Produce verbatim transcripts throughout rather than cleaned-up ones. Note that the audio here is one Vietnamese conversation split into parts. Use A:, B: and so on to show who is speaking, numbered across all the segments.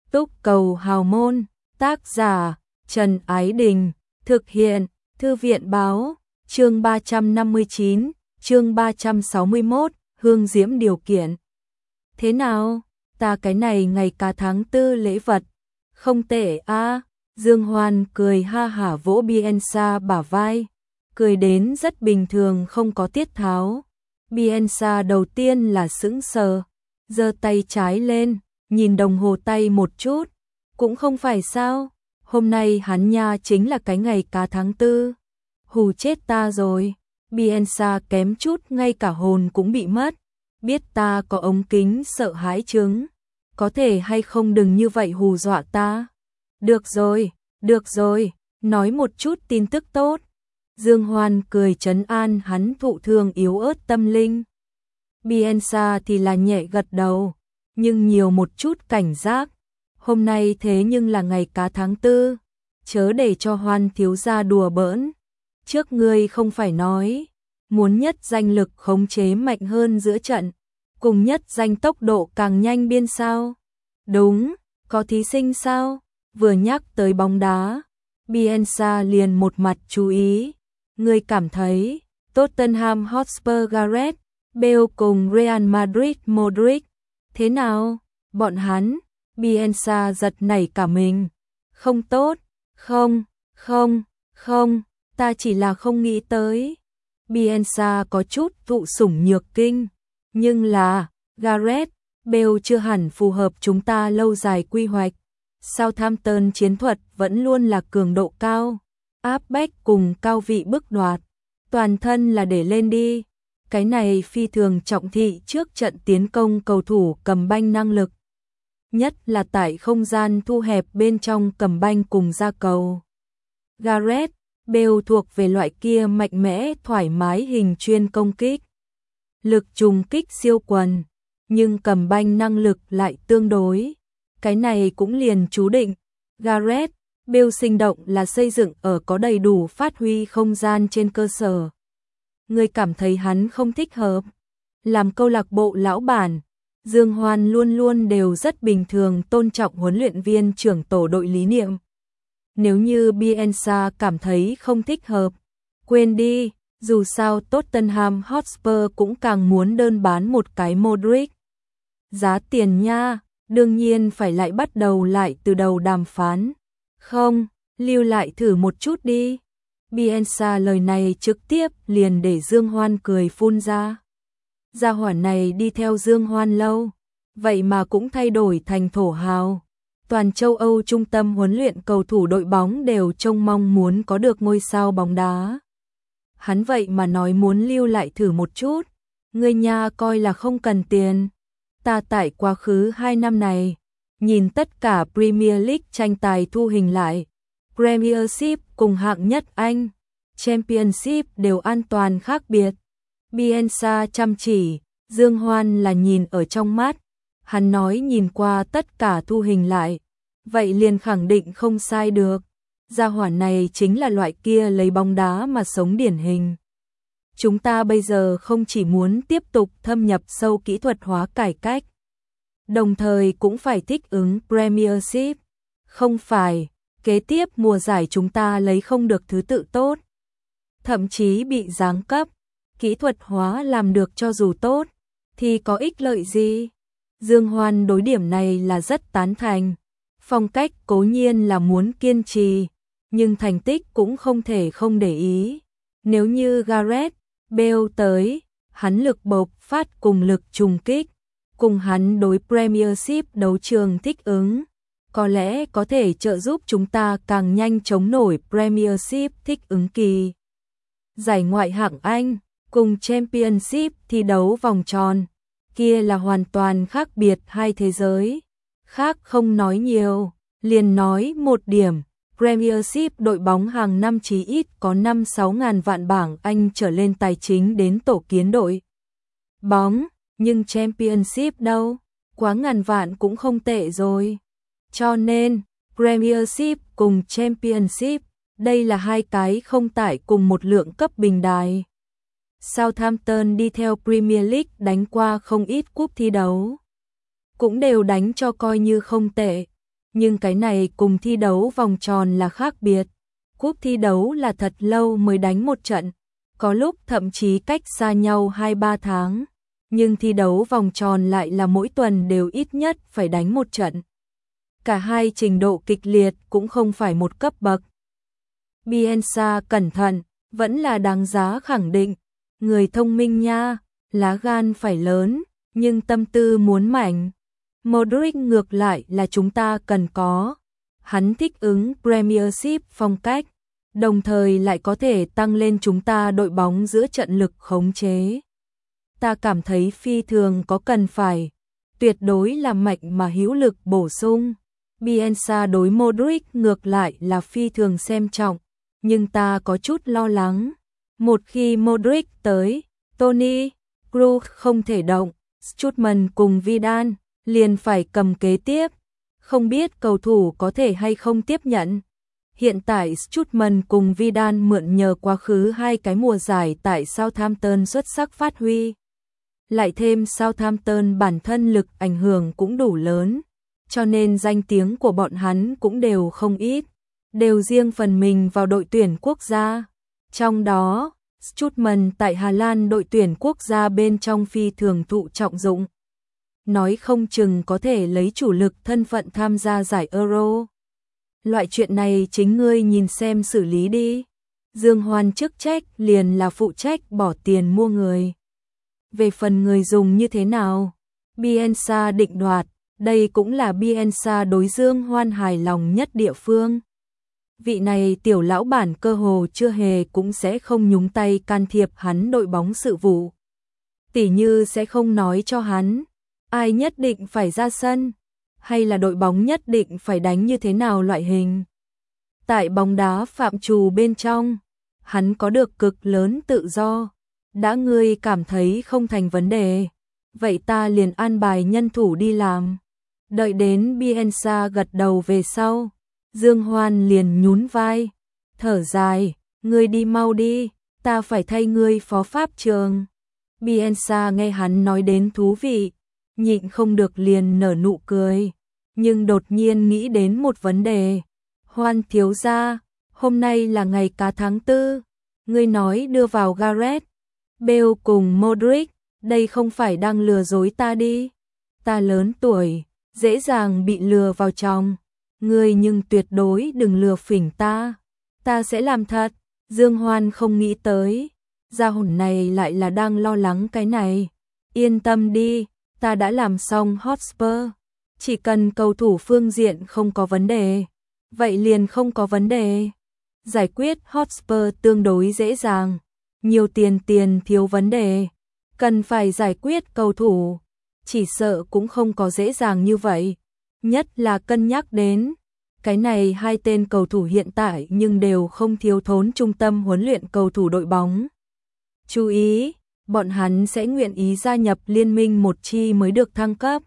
A: Túc cầu hào môn, tác giả Trần Ái Đình, thực hiện Thư viện Báo, chương ba trăm năm mươi chín, chương ba trăm sáu mươi mốt, Hương Diễm điều kiện. Thế nào, ta cái này ngày cả tháng tư lễ vật, không tệ a. À. Dương Hoan cười ha hả vỗ Bianca bả vai, cười đến rất bình thường không có tiết tháo. Bianca đầu tiên là sững sờ, giơ tay trái lên, nhìn đồng hồ tay một chút, cũng không phải sao, hôm nay hắn nha chính là cái ngày cá tháng tư. Hù chết ta rồi, Bianca kém chút ngay cả hồn cũng bị mất, biết ta có ống kính sợ hãi chứng, có thể hay không đừng như vậy hù dọa ta. Được rồi, được rồi, nói một chút tin tức tốt. Dương Hoan cười trấn an hắn thụ thương yếu ớt tâm linh. Bianca thì là nhẹ gật đầu, nhưng nhiều một chút cảnh giác. Hôm nay thế nhưng là ngày cá tháng tư, chớ để cho Hoan thiếu gia đùa bỡn. Trước ngươi không phải nói, muốn nhất danh lực khống chế mạnh hơn giữa trận, cùng nhất danh tốc độ càng nhanh biên sao? Đúng, có thí sinh sao? Vừa nhắc tới bóng đá, Bianca liền một mặt chú ý. Ngươi cảm thấy Tottenham Hotspur Gareth Bale cùng Real Madrid Modric thế nào? Bọn hắn, Bianca giật nảy cả mình. Không tốt, không, không, không, ta chỉ là không nghĩ tới. Bianca có chút thụ sủng nhược kinh, nhưng là Gareth Bale chưa hẳn phù hợp chúng ta lâu dài quy hoạch. Southampton chiến thuật vẫn luôn là cường độ cao, áp bách cùng cao vị bức đoạt, toàn thân là để lên đi. Cái này phi thường trọng thị trước trận tiến công cầu thủ cầm banh năng lực, nhất là tại không gian thu hẹp bên trong cầm banh cùng ra cầu. Gareth Bale thuộc về loại kia mạnh mẽ thoải mái hình chuyên công kích, lực trùng kích siêu quần, nhưng cầm banh năng lực lại tương đối. Cái này cũng liền chú định Gareth Bale sinh động là xây dựng ở có đầy đủ phát huy không gian trên cơ sở. Người cảm thấy hắn không thích hợp làm câu lạc bộ lão bản. Dương Hoan luôn luôn đều rất bình thường tôn trọng huấn luyện viên trưởng tổ đội lý niệm. Nếu như Bianca cảm thấy không thích hợp, quên đi, dù sao Tottenham Hotspur cũng càng muốn đơn bán một cái Modric. Giá tiền nha, đương nhiên phải lại bắt đầu lại từ đầu đàm phán. Không, lưu lại thử một chút đi. Bianca lời này trực tiếp liền để Dương Hoan cười phun ra. Gia hỏa này đi theo Dương Hoan lâu, vậy mà cũng thay đổi thành thổ hào. Toàn châu Âu trung tâm huấn luyện cầu thủ đội bóng đều trông mong muốn có được ngôi sao bóng đá. Hắn vậy mà nói muốn lưu lại thử một chút. Người nhà coi là không cần tiền. Ta tại quá khứ hai năm này, nhìn tất cả Premier League tranh tài thu hình lại, Premiership cùng hạng nhất Anh, Championship đều an toàn khác biệt. Bianca chăm chỉ, Dương Hoan là nhìn ở trong mắt, hắn nói nhìn qua tất cả thu hình lại, vậy liền khẳng định không sai được. Gia hỏa này chính là loại kia lấy bóng đá mà sống điển hình. Chúng ta bây giờ không chỉ muốn tiếp tục thâm nhập sâu kỹ thuật hóa cải cách, đồng thời cũng phải thích ứng Premiership. Không phải, kế tiếp mùa giải chúng ta lấy không được thứ tự tốt, thậm chí bị giáng cấp, kỹ thuật hóa làm được cho dù tốt, thì có ích lợi gì? Dương Hoan đối điểm này là rất tán thành. Phong cách cố nhiên là muốn kiên trì, nhưng thành tích cũng không thể không để ý. Nếu như Gareth Bale tới, hắn lực bộc phát cùng lực trùng kích, cùng hắn đối Premiership đấu trường thích ứng, có lẽ có thể trợ giúp chúng ta càng nhanh chống nổi Premiership thích ứng kỳ. Giải ngoại hạng Anh cùng Championship thi đấu vòng tròn, kia là hoàn toàn khác biệt hai thế giới. Khác không nói nhiều, liền nói một điểm. Premiership đội bóng hàng năm chí ít có năm sáu ngàn vạn bảng Anh trở lên tài chính đến tổ kiến đội bóng, nhưng Championship đâu, quá ngàn vạn cũng không tệ rồi. Cho nên, Premiership cùng Championship, đây là hai cái không tải cùng một lượng cấp bình đài. Southampton đi theo Premier League đánh qua không ít cúp thi đấu, cũng đều đánh cho coi như không tệ. Nhưng cái này cùng thi đấu vòng tròn là khác biệt. Cúp thi đấu là thật lâu mới đánh một trận, có lúc thậm chí cách xa nhau hai ba tháng. Nhưng thi đấu vòng tròn lại là mỗi tuần đều ít nhất phải đánh một trận. Cả hai trình độ kịch liệt cũng không phải một cấp bậc. Bielsa cẩn thận, vẫn là đáng giá khẳng định. Người thông minh nha, lá gan phải lớn, nhưng tâm tư muốn mạnh. Modric ngược lại là chúng ta cần có. Hắn thích ứng Premiership phong cách, đồng thời lại có thể tăng lên chúng ta đội bóng giữa trận lực khống chế. Ta cảm thấy phi thường có cần phải, tuyệt đối là mạnh mà hữu lực bổ sung. Bielsa đối Modric ngược lại là phi thường xem trọng, nhưng ta có chút lo lắng. Một khi Modric tới, Toni, Kroos không thể động, Strootman cùng Vidal liền phải cầm kế tiếp. Không biết cầu thủ có thể hay không tiếp nhận. Hiện tại Strootman cùng Vidal mượn nhờ quá khứ hai cái mùa giải tại Southampton xuất sắc phát huy. Lại thêm Southampton bản thân lực ảnh hưởng cũng đủ lớn, cho nên danh tiếng của bọn hắn cũng đều không ít, đều riêng phần mình vào đội tuyển quốc gia. Trong đó, Strootman tại Hà Lan đội tuyển quốc gia bên trong phi thường thụ trọng dụng. Nói không chừng có thể lấy chủ lực thân phận tham gia giải Euro. Loại chuyện này chính ngươi nhìn xem xử lý đi. Dương Hoan chức trách liền là phụ trách bỏ tiền mua người. Về phần người dùng như thế nào, Bielsa định đoạt, đây cũng là Bielsa đối Dương Hoan hài lòng nhất địa phương. Vị này tiểu lão bản cơ hồ chưa hề cũng sẽ không nhúng tay can thiệp hắn đội bóng sự vụ. Tỉ như sẽ không nói cho hắn ai nhất định phải ra sân, hay là đội bóng nhất định phải đánh như thế nào loại hình. Tại bóng đá phạm trù bên trong, hắn có được cực lớn tự do. Đã ngươi cảm thấy không thành vấn đề, vậy ta liền an bài nhân thủ đi làm. Đợi đến Bielsa gật đầu về sau, Dương Hoan liền nhún vai, thở dài, ngươi đi mau đi, ta phải thay ngươi phó pháp trường. Bielsa nghe hắn nói đến thú vị, nhịn không được liền nở nụ cười, nhưng đột nhiên nghĩ đến một vấn đề. Hoan thiếu gia, hôm nay là ngày cá tháng tư, ngươi nói đưa vào Gareth Bale cùng Modric, đây không phải đang lừa dối ta đi. Ta lớn tuổi, dễ dàng bị lừa vào trong, ngươi nhưng tuyệt đối đừng lừa phỉnh ta. Ta sẽ làm thật. Dương Hoan không nghĩ tới, gia hồn này lại là đang lo lắng cái này. Yên tâm đi, ta đã làm xong Hotspur, chỉ cần cầu thủ phương diện không có vấn đề, vậy liền không có vấn đề. Giải quyết Hotspur tương đối dễ dàng, nhiều tiền tiền thiếu vấn đề, cần phải giải quyết cầu thủ, chỉ sợ cũng không có dễ dàng như vậy. Nhất là cân nhắc đến, cái này hai tên cầu thủ hiện tại nhưng đều không thiếu thốn trung tâm huấn luyện cầu thủ đội bóng. Chú ý, bọn hắn sẽ nguyện ý gia nhập liên minh một chi mới được thăng cấp.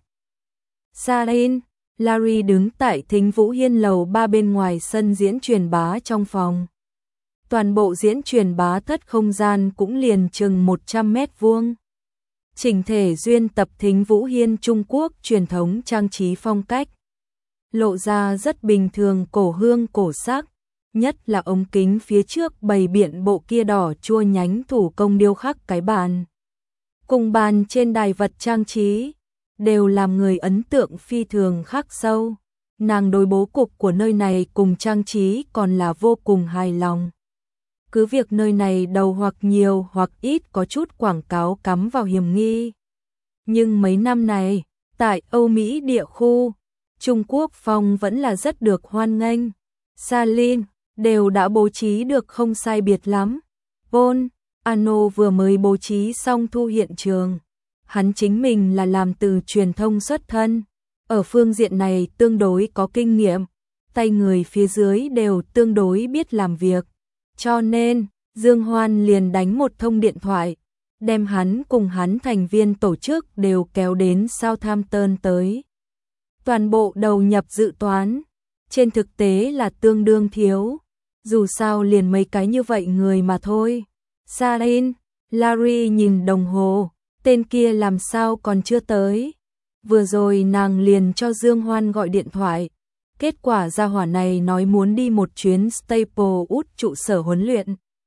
A: Sarin, Larry đứng tại Thính Vũ Hiên lầu ba bên ngoài sân diễn truyền bá trong phòng. Toàn bộ diễn truyền bá thất không gian cũng liền chừng một trăm mét vuông. Chỉnh thể duyên tập Thính Vũ Hiên Trung Quốc truyền thống trang trí phong cách. Lộ ra rất bình thường cổ hương cổ sắc, nhất là ống kính phía trước bày biện bộ kia đỏ chua nhánh thủ công điêu khắc cái bàn. Cùng bàn trên đài vật trang trí, đều làm người ấn tượng phi thường khắc sâu. Nàng đối bố cục của nơi này cùng trang trí còn là vô cùng hài lòng. Cứ việc nơi này đầu hoặc nhiều hoặc ít có chút quảng cáo cắm vào hiểm nghi. Nhưng mấy năm này, tại Âu Mỹ địa khu, Trung Quốc phong vẫn là rất được hoan nghênh. Salin đều đã bố trí được không sai biệt lắm. Paul Ano vừa mới bố trí xong thu hiện trường. Hắn chính mình là làm từ truyền thông xuất thân, ở phương diện này tương đối có kinh nghiệm, tay người phía dưới đều tương đối biết làm việc. Cho nên, Dương Hoan liền đánh một thông điện thoại, đem hắn cùng hắn thành viên tổ chức đều kéo đến Southampton tới. Toàn bộ đầu nhập dự toán, trên thực tế là tương đương thiếu, dù sao liền mấy cái như vậy người mà thôi. Sarin, Larry nhìn đồng hồ, tên kia làm sao còn chưa tới. Vừa rồi nàng liền cho Dương Hoan gọi điện thoại, Kết quả gia hỏa này nói muốn đi một chuyến Staplewood trụ sở huấn luyện.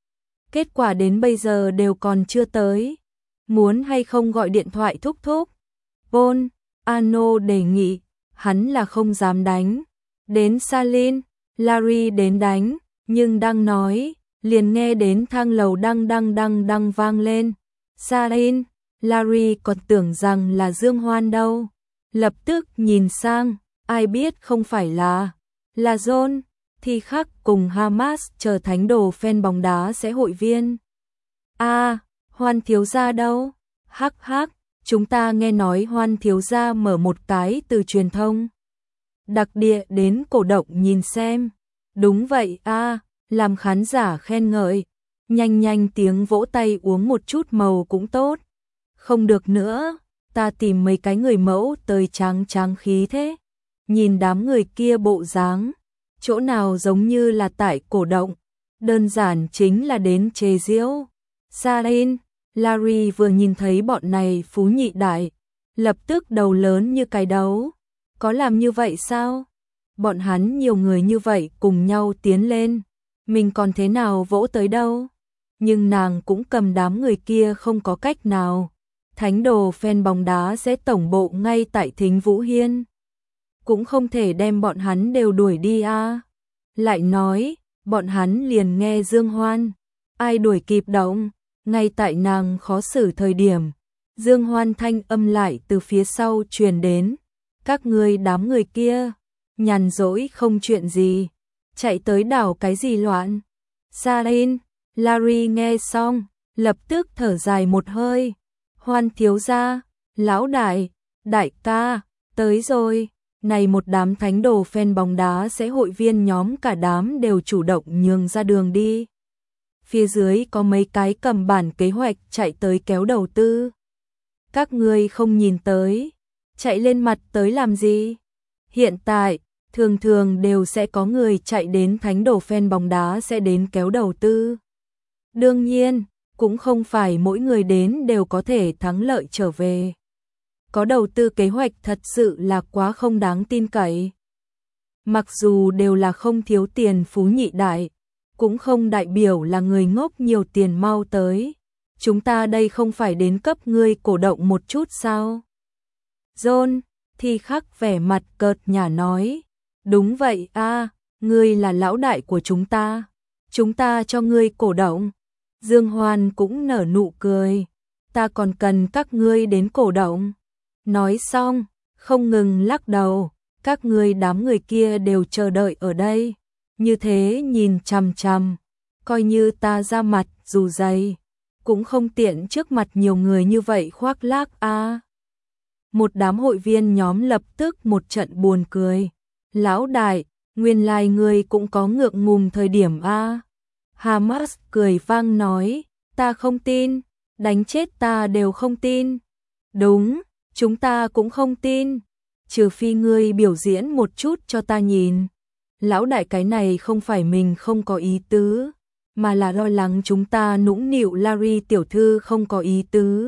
A: Kết quả đến bây giờ đều còn chưa tới. Muốn hay không gọi điện thoại thúc thúc? Paul, Ano đề nghị, hắn là không dám đánh. Đến Salin, Larry đến đánh, nhưng đang nói, liền nghe đến thang lầu đăng đăng đăng đăng vang lên. Salin, Larry còn tưởng rằng là Dương Hoan đâu. Lập tức nhìn sang, ai biết không phải là, là John, thì khác cùng Hamas chờ thánh đồ fan bóng đá sẽ hội viên. A, à, Hoan thiếu gia đâu? Hắc hắc, chúng ta nghe nói Hoan thiếu gia mở một cái từ truyền thông đặc địa đến cổ động nhìn xem. Đúng vậy a, à, làm khán giả khen ngợi. Nhanh nhanh tiếng vỗ tay uống một chút màu cũng tốt. Không được nữa, ta tìm mấy cái người mẫu tới tráng tráng khí thế. Nhìn đám người kia bộ dáng, chỗ nào giống như là tại cổ động, đơn giản chính là đến chế giễu. Sarin, Larry vừa nhìn thấy bọn này phú nhị đại, lập tức đầu lớn như cái đấu. Có làm như vậy sao? Bọn hắn nhiều người như vậy cùng nhau tiến lên, mình còn thế nào vỗ tới đâu? Nhưng nàng cũng cầm đám người kia không có cách nào. Thánh đồ fan bóng đá sẽ tổng bộ ngay tại Thính Vũ Hiên. Cũng không thể đem bọn hắn đều đuổi đi a. À. Lại nói, bọn hắn liền nghe Dương Hoan. Ai đuổi kịp động, ngay tại nàng khó xử thời điểm. Dương Hoan thanh âm lại từ phía sau truyền đến. Các ngươi đám người kia, nhàn rỗi không chuyện gì. Chạy tới đảo cái gì loạn. Sarin, Larry nghe xong, lập tức thở dài một hơi. Hoan thiếu gia, lão đại, đại ca, tới rồi. Này một đám thánh đồ fan bóng đá sẽ hội viên nhóm cả đám đều chủ động nhường ra đường đi. Phía dưới có mấy cái cầm bản kế hoạch chạy tới kéo đầu tư. Các ngươi không nhìn tới, chạy lên mặt tới làm gì? Hiện tại, thường thường đều sẽ có người chạy đến thánh đồ fan bóng đá sẽ đến kéo đầu tư. Đương nhiên, cũng không phải mỗi người đến đều có thể thắng lợi trở về. Có đầu tư kế hoạch thật sự là quá không đáng tin cậy. Mặc dù đều là không thiếu tiền phú nhị đại, cũng không đại biểu là người ngốc nhiều tiền mau tới. Chúng ta đây không phải đến cấp ngươi cổ động một chút sao? John, thì khắc vẻ mặt cợt nhả nói. Đúng vậy a, à, ngươi là lão đại của chúng ta. Chúng ta cho ngươi cổ động. Dương Hoan cũng nở nụ cười. Ta còn cần các ngươi đến cổ động. Nói xong, không ngừng lắc đầu. Các ngươi đám người kia đều chờ đợi ở đây. Như thế nhìn chằm chằm. Coi như ta ra mặt dù dày. Cũng không tiện trước mặt nhiều người như vậy khoác lác a. À. Một đám hội viên nhóm lập tức một trận buồn cười. Lão đại, nguyên lai ngươi cũng có ngượng ngùng thời điểm a. À. Hamas cười vang nói, ta không tin, đánh chết ta đều không tin. Đúng, chúng ta cũng không tin, trừ phi ngươi biểu diễn một chút cho ta nhìn. Lão đại cái này không phải mình không có ý tứ, mà là lo lắng chúng ta nũng nịu Larry tiểu thư không có ý tứ.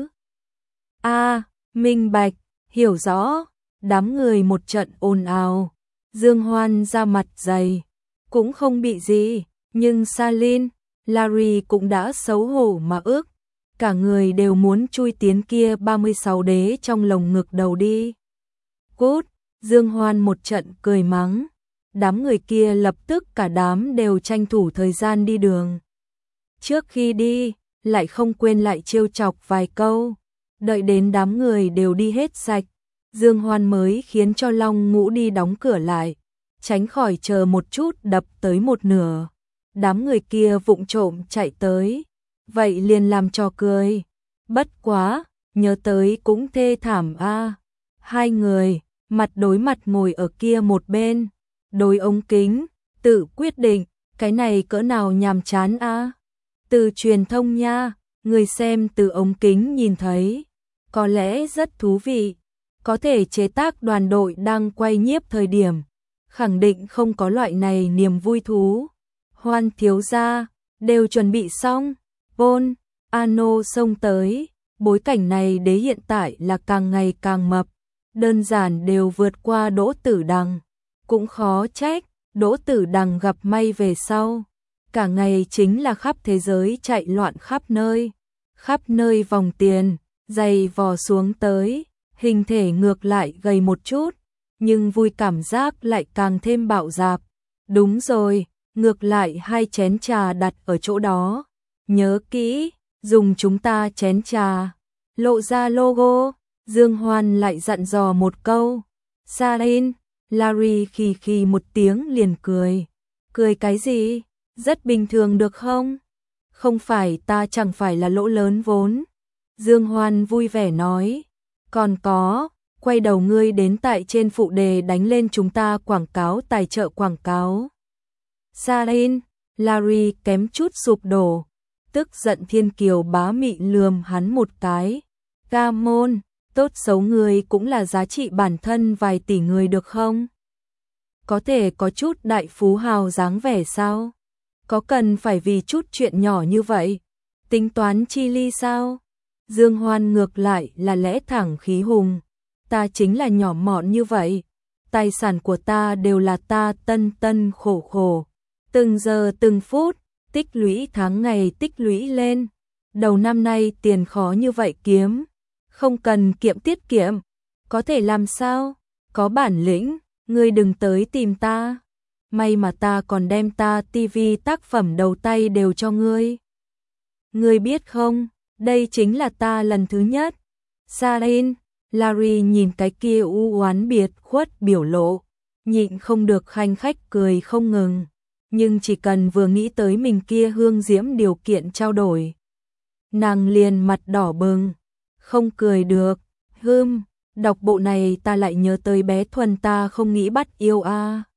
A: A, à, minh bạch, hiểu rõ, đám người một trận ồn ào. Dương Hoan ra mặt dày, cũng không bị gì. Nhưng Salin, Larry cũng đã xấu hổ mà ước. Cả người đều muốn chui tiến kia ba mươi sáu đế trong lồng ngực đầu đi. Cút, Dương Hoan một trận cười mắng. Đám người kia lập tức cả đám đều tranh thủ thời gian đi đường. Trước khi đi, lại không quên lại trêu chọc vài câu. Đợi đến đám người đều đi hết sạch, Dương Hoan mới khiến cho Long Ngũ đi đóng cửa lại. Tránh khỏi chờ một chút đập tới một nửa. Đám người kia vụng trộm chạy tới, vậy liền làm trò cười. Bất quá, nhớ tới cũng thê thảm a. À. Hai người, mặt đối mặt ngồi ở kia một bên, đối ống kính, tự quyết định, cái này cỡ nào nhàm chán a. À. Từ truyền thông nha, người xem từ ống kính nhìn thấy, có lẽ rất thú vị. Có thể chế tác đoàn đội đang quay nhiếp thời điểm, khẳng định không có loại này niềm vui thú. Hoan thiếu gia, đều chuẩn bị xong. Paul, Ano xông tới. Bối cảnh này đế hiện tại là càng ngày càng mập. Đơn giản đều vượt qua Đỗ Tử Đằng. Cũng khó trách, Đỗ Tử Đằng gặp may về sau. Cả ngày chính là khắp thế giới chạy loạn khắp nơi. Khắp nơi vòng tiền, giày vò xuống tới, hình thể ngược lại gầy một chút, nhưng vui cảm giác lại càng thêm bạo dạp. Đúng rồi, ngược lại hai chén trà đặt ở chỗ đó. Nhớ kỹ, dùng chúng ta chén trà. Lộ ra logo, Dương Hoan lại dặn dò một câu. Sarin, Larry khì khì một tiếng liền cười. Cười cái gì? Rất bình thường được không? Không phải ta chẳng phải là lỗ lớn vốn. Dương Hoan vui vẻ nói. Còn có, quay đầu ngươi đến tại trên phụ đề đánh lên chúng ta quảng cáo tài trợ quảng cáo. Sarin, Larry kém chút sụp đổ. Tức giận Thiên Kiều bá mị lườm hắn một cái. Ca môn, tốt xấu người cũng là giá trị bản thân vài tỷ người được không? Có thể có chút đại phú hào dáng vẻ sao? Có cần phải vì chút chuyện nhỏ như vậy? Tính toán chi ly sao? Dương Hoan ngược lại là lẽ thẳng khí hùng. Ta chính là nhỏ mọn như vậy. Tài sản của ta đều là ta tân tân khổ khổ. Từng giờ từng phút, tích lũy tháng ngày tích lũy lên. Đầu năm nay tiền khó như vậy kiếm. Không cần kiệm tiết kiệm. Có thể làm sao? Có bản lĩnh, ngươi đừng tới tìm ta. May mà ta còn đem ta tivi tác phẩm đầu tay đều cho ngươi. Ngươi biết không, đây chính là ta lần thứ nhất. Sarin, Larry nhìn cái kia u oán biệt khuất biểu lộ, nhịn không được khanh khách cười không ngừng. Nhưng chỉ cần vừa nghĩ tới mình kia hương diễm điều kiện trao đổi, nàng liền mặt đỏ bừng, không cười được. Hừm, đọc bộ này ta lại nhớ tới bé Thuần ta không nghĩ bắt yêu a. À.